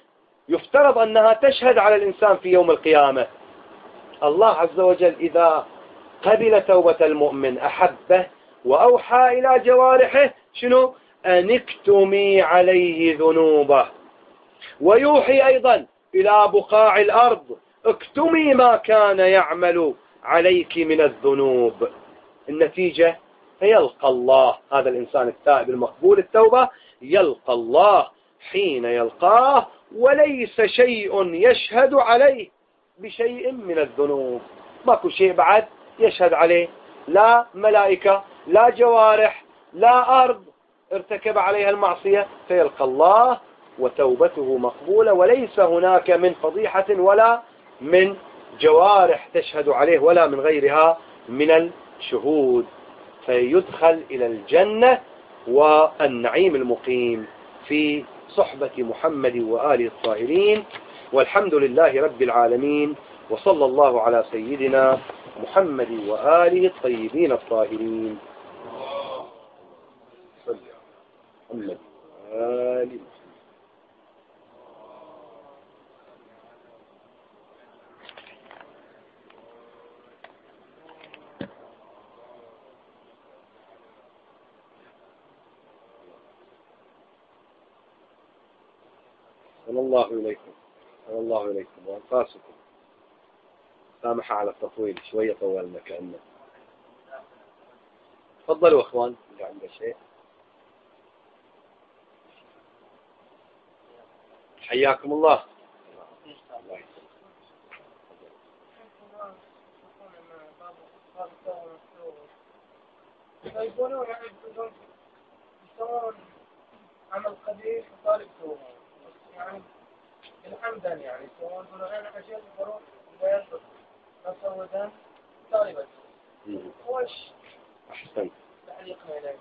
يفترض أنها تشهد على الإنسان في يوم القيامة. الله عز وجل إذا قبل توبة المؤمن أحبه وأوحى إلى جوارحه شنو؟ أن اكتمي عليه ذنوبه، ويوحي أيضا إلى بقاع الأرض اكتمي ما كان يعمل عليك من الذنوب. النتيجة يلقى الله هذا الإنسان التائب المقبول التوبة، يلقى الله حين يلقاه وليس شيء يشهد عليه بشيء من الذنوب. ماكو شيء بعد يشهد عليه، لا ملائكة لا جوارح لا أرض ارتكب عليها المعصية، فيلقى الله وتوبته مقبولة، وليس هناك من فضيحة ولا من جوارح تشهد عليه ولا من غيرها من الشهود، فيدخل إلى الجنة والنعيم المقيم في صحبة محمد وآله الطاهرين. والحمد لله رب العالمين، وصلى الله على سيدنا محمد وآله الطيبين الطاهرين. محمد آل صلى الله إليكم صلى الله إليكم وأنقاسكم. سامح على التطويل شوية طولنا كأنه. تفضلوا أخوان اللي عنده شيء. حياكم الله. يقولون يعني يسوون عمل قبيح وطالب توبة، يعني الحمدا يعني يسوون يقولون أنا عشان بروح بيض أسودا طالبة وش أحسن. تعليقنا إليه.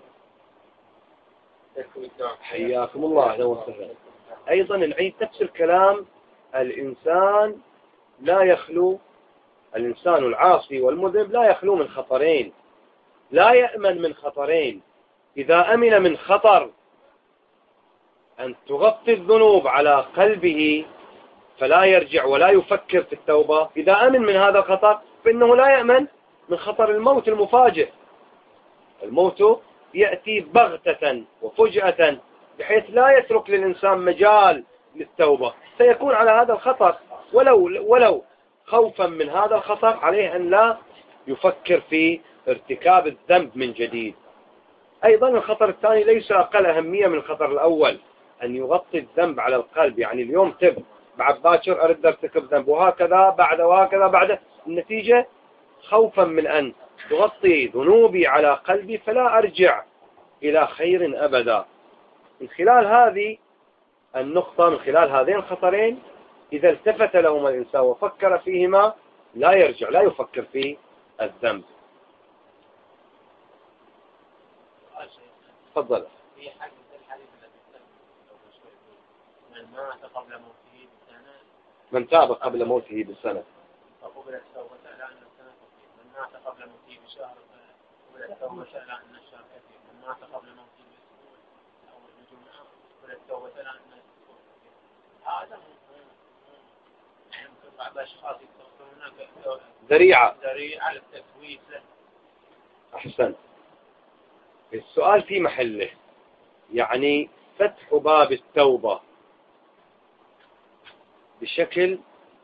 حياكم الله. أهلا وسهلا. أيضا نعيد نفس الكلام، الإنسان لا يخلو، الإنسان العاصي والمذنب لا يخلو من خطرين، لا يأمن من خطرين. إذا أمن من خطر أن تغطي الذنوب على قلبه فلا يرجع ولا يفكر في التوبة، إذا أمن من هذا الخطر فإنه لا يأمن من خطر الموت المفاجئ. الموت يأتي بغتة وفجأة بحيث لا يترك للإنسان مجال للتوبة، سيكون على هذا الخطر، ولو ولو خوفا من هذا الخطر عليه أن لا يفكر في ارتكاب الذنب من جديد. أيضا الخطر الثاني ليس أقل أهمية من الخطر الأول، أن يغطي الذنب على القلب. يعني اليوم تب بعد باكر أرد ارتكب ذنب، وهكذا بعد وهكذا بعد، النتيجة خوفا من أن تغطي ذنوبي على قلبي فلا أرجع إلى خير أبدا. من خلال هذه النقطة، من خلال هذين الخطرين، إذا التفت لهما الإنسان وفكر فيهما لا يرجع، لا يفكر في الذنب. تفضل. في حديث الحديث الذي من مات قبل موته بسنة من تاب قبل موته بسنة فقبلت توبته على أن السنة كثير، من مات قبل موته بشهر فقبلت توبته على أن الشهر كثير، من مات قبل موته بأسبوع أو بجمعة قبلت توبته على أن الأسبوع كثير. هذا يمكن بعض الأشخاص يستخدمون هناك ذريعة ذريعة للتسويف له. أحسن. السؤال في محله، يعني فتح باب التوبة بشكل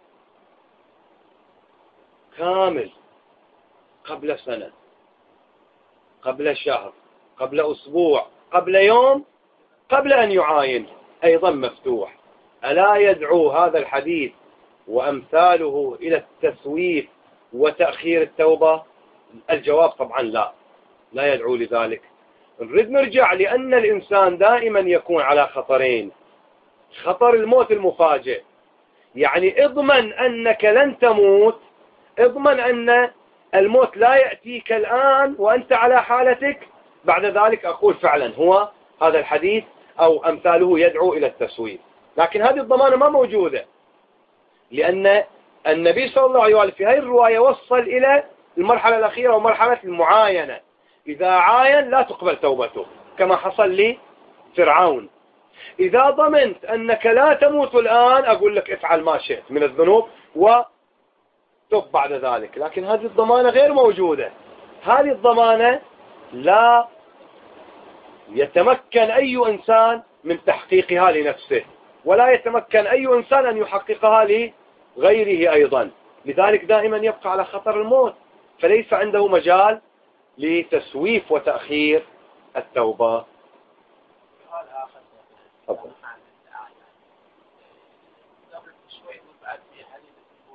كامل قبل سنة، قبل شهر، قبل أسبوع، قبل يوم، قبل أن يعاين، أيضا مفتوح. ألا يدعو هذا الحديث وأمثاله إلى التسويف وتأخير التوبة؟ الجواب طبعا لا، لا يدعو لذلك. نريد نرجع، لأن الإنسان دائما يكون على خطرين: خطر الموت المفاجئ، يعني اضمن أنك لن تموت، اضمن أن الموت لا يأتيك الآن وأنت على حالتك. بعد ذلك أقول فعلا هو هذا الحديث أو أمثاله يدعو إلى التسويف، لكن هذه الضمانة ما موجودة، لأن النبي صلى الله عليه وسلم في هذه الرواية وصل إلى المرحلة الأخيرة ومرحلة المعاينة. إذا عاين لا تقبل توبته كما حصل لفرعون. إذا ضمنت أنك لا تموت الآن أقول لك افعل ما شئت من الذنوب وتب بعد ذلك، لكن هذه الضمانة غير موجودة. هذه الضمانة لا يتمكن أي إنسان من تحقيقها لنفسه، ولا يتمكن أي إنسان أن يحققها لغيره أيضا، لذلك دائما يبقى على خطر الموت، فليس عنده مجال لتسويف وتأخير التوبة. سؤال آخر أفضل. قبل شوي بعد في حديث يقول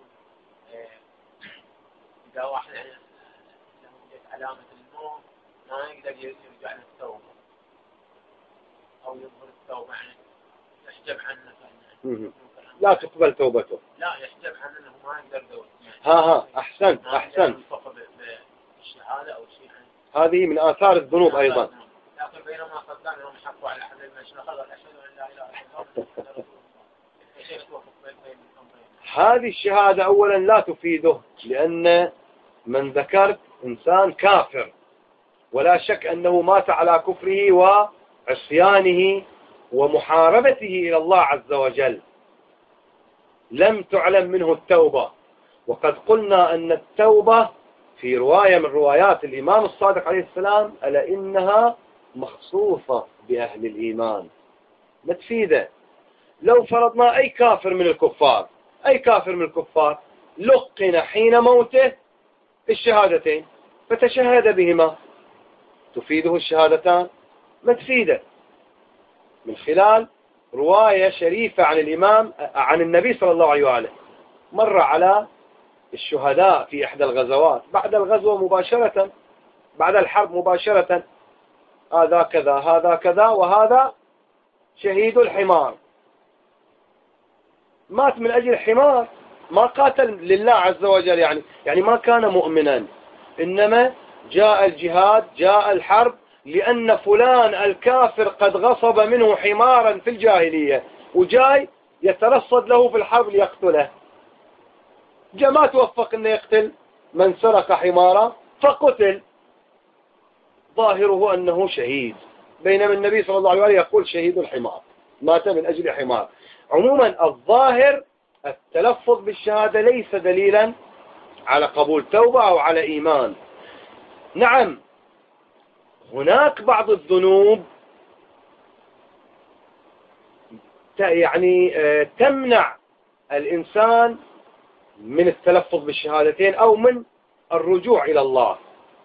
إذا واحد يعني له علامة الموت ما يقدر يرجع للتوبة أو يظهر التوبة، يعني يحجب عنه يعني لا تقبل توبته. لا يحجب عنه أنه ما يقدر توبة يعني. ها ها أحسنت أحسنت. بالشهادة أو شيء يعني. هذه من آثار الذنوب أيضا. لكن بينما صدقنا هم حقوا على حبل المشرق قال أشهد أن لا إله إلا الله. هذه الشهادة أولا لا تفيده، لأن من ذكرت إنسان كافر ولا شك أنه مات على كفره وعصيانه ومحاربته إلى الله عز وجل، لم تعلم منه التوبة. وقد قلنا أن التوبة في رواية من روايات الإمام الصادق عليه السلام ألا إنها مخصوصة بأهل الإيمان، ما تفيده. لو فرضنا أي كافر من الكفار أي كافر من الكفار لقن حين موته الشهادتين فتشهد بهما، تفيده الشهادتان؟ ما تفيده. من خلال رواية شريفة عن الإمام عن النبي صلى الله عليه وآله، مر على الشهداء في إحدى الغزوات بعد الغزوة مباشرة، بعد الحرب مباشرة، هذا كذا هذا كذا وهذا شهيد الحمار، مات من أجل الحمار، ما قاتل لله عز وجل، يعني يعني ما كان مؤمنا، إنما جاء الجهاد جاء الحرب لأن فلان الكافر قد غصب منه حمارا في الجاهلية وجاي يترصد له في الحرب ليقتله، جاء ما توفق أنه يقتل من سرق حمارا فقتل، ظاهره أنه شهيد، بينما النبي صلى الله عليه وسلم يقول شهيد الحمار، مات من أجل حمار. عموما الظاهر التلفظ بالشهادة ليس دليلا على قبول توبة أو على إيمان. نعم هناك بعض الذنوب يعني تمنع الإنسان من التلفظ بالشهادتين أو من الرجوع إلى الله،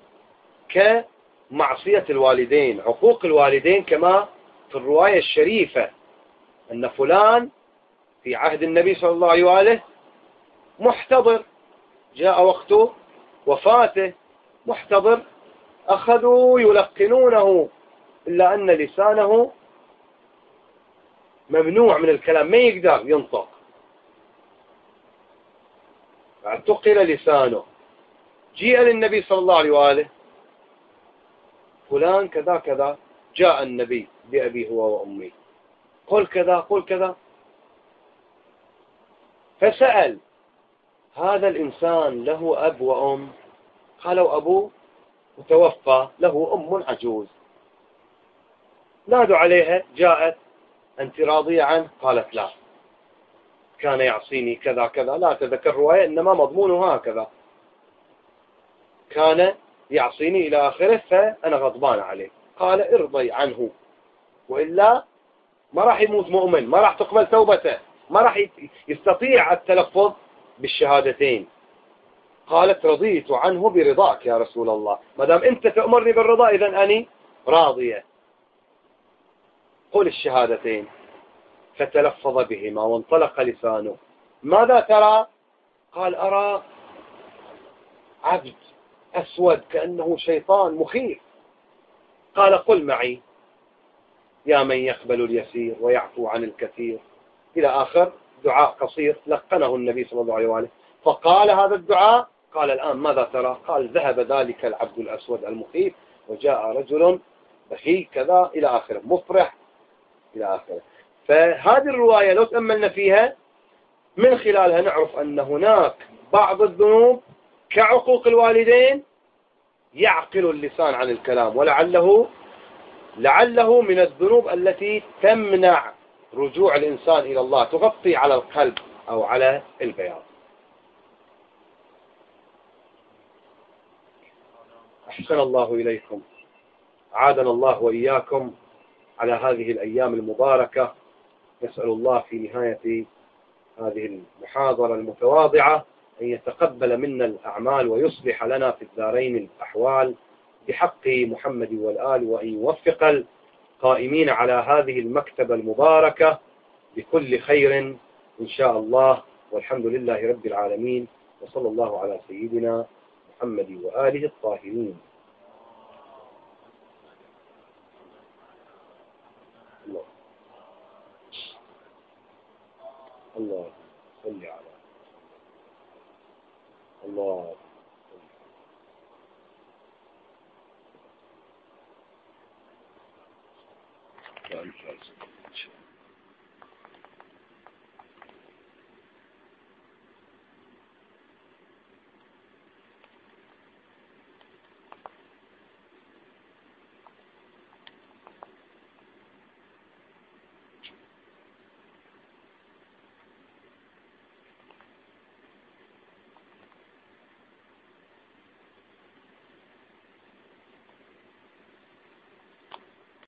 كمعصية الوالدين، عقوق الوالدين، كما في الرواية الشريفة أن فلان في عهد النبي صلى الله عليه وآله محتضر، جاء وقت وفاته محتضر، أخذوا يلقنونه إلا أن لسانه ممنوع من الكلام، ما يقدر ينطق، اعتقل لسانه، جيء للنبي صلى الله عليه وآله فلان كذا كذا، جاء النبي بأبي هو وأمي قل كذا قل كذا، فسأل هذا الإنسان له أب وأم؟ قالوا أبوه متوفى له أم عجوز، نادوا عليها جاءت، أنت راضية عنه؟ قالت لا، كان يعصيني كذا كذا، لا تذكر رواية إنما مضمونها هكذا، كان يعصيني إلى آخره فأنا غضبان عليه. قال ارضي عنه وإلا ما راح يموت مؤمن، ما راح تقبل توبته، ما راح يستطيع التلفظ بالشهادتين. قالت رضيت عنه برضاك يا رسول الله، ما دام أنت تأمرني بالرضا إذن أني راضية، قل الشهادتين. فتلفظ بهما وانطلق لسانه. ماذا ترى؟ قال أرى عبد أسود كأنه شيطان مخيف. قال قل معي يا من يقبل اليسير ويعفو عن الكثير، إلى آخر دعاء قصير لقنه النبي صلى الله عليه وآله، فقال هذا الدعاء. قال الآن ماذا ترى؟ قال ذهب ذلك العبد الأسود المخيف وجاء رجل بخي كذا إلى آخره، مفرح إلى آخره. فهذه الرواية لو تأملنا فيها من خلالها نعرف أن هناك بعض الذنوب كعقوق الوالدين يعقل اللسان عن الكلام، ولعله لعله من الذنوب التي تمنع رجوع الإنسان إلى الله، تغطي على القلب أو على البياض. أحسن الله إليكم، عادنا الله وإياكم على هذه الأيام المباركة. نسأل الله في نهاية هذه المحاضرة المتواضعة أن يتقبل منا الأعمال ويصلح لنا في الدارين الأحوال بحق محمد والآل، وأن يوفق القائمين على هذه المكتبة المباركة بكل خير إن شاء الله. والحمد لله رب العالمين، وصلى الله على سيدنا محمد وآله الطاهرين. الله الله صل على الله.